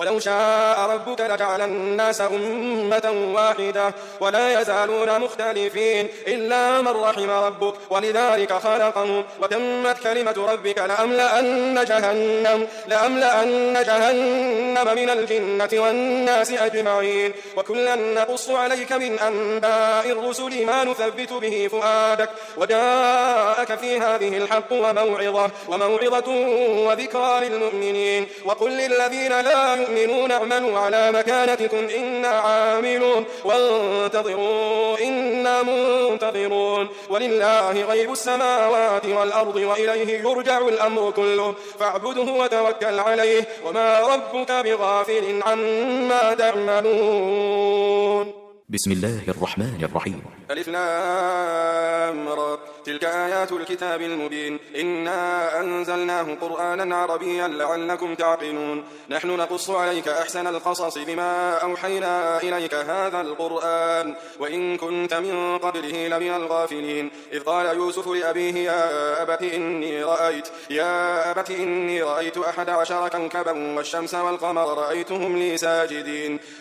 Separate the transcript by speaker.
Speaker 1: ولو شاء ربك لجعل الناس أمة واحدة ولا يزالون مختلفين إلا من رحم ربك ولذلك خلقهم وتمت كلمة ربك لأملأن جهنم من الجنة والناس أجمعين وكلا نقص عليك من أنباء الرسل ما نثبت به فؤادك وجاءك في هذه الحق وموعظة وذكرى للمؤمنين وقل للذين لا يؤمنون اعملوا على مكانتكم إنا عاملون وانتظروا إنا منتظرون ولله غيب السماوات والأرض وإليه يرجع الأمر كله فاعبده وتوكل عليه وما ربك بغافل عما تعملون.
Speaker 2: بسم الله الرحمن الرحيم.
Speaker 1: ألف لام را تلك آيات الكتاب المبين إنا أنزلناه قرآنا عربيا لعلكم تعقلون نحن نقص عليك أحسن القصص بما أوحينا إليك هذا القرآن وإن كنت من قبله لمن الغافلين إذ قال يوسف لأبيه يا أبت إني رأيت 11 كوكبا والشمس والقمر رأيتهم لي ساجدين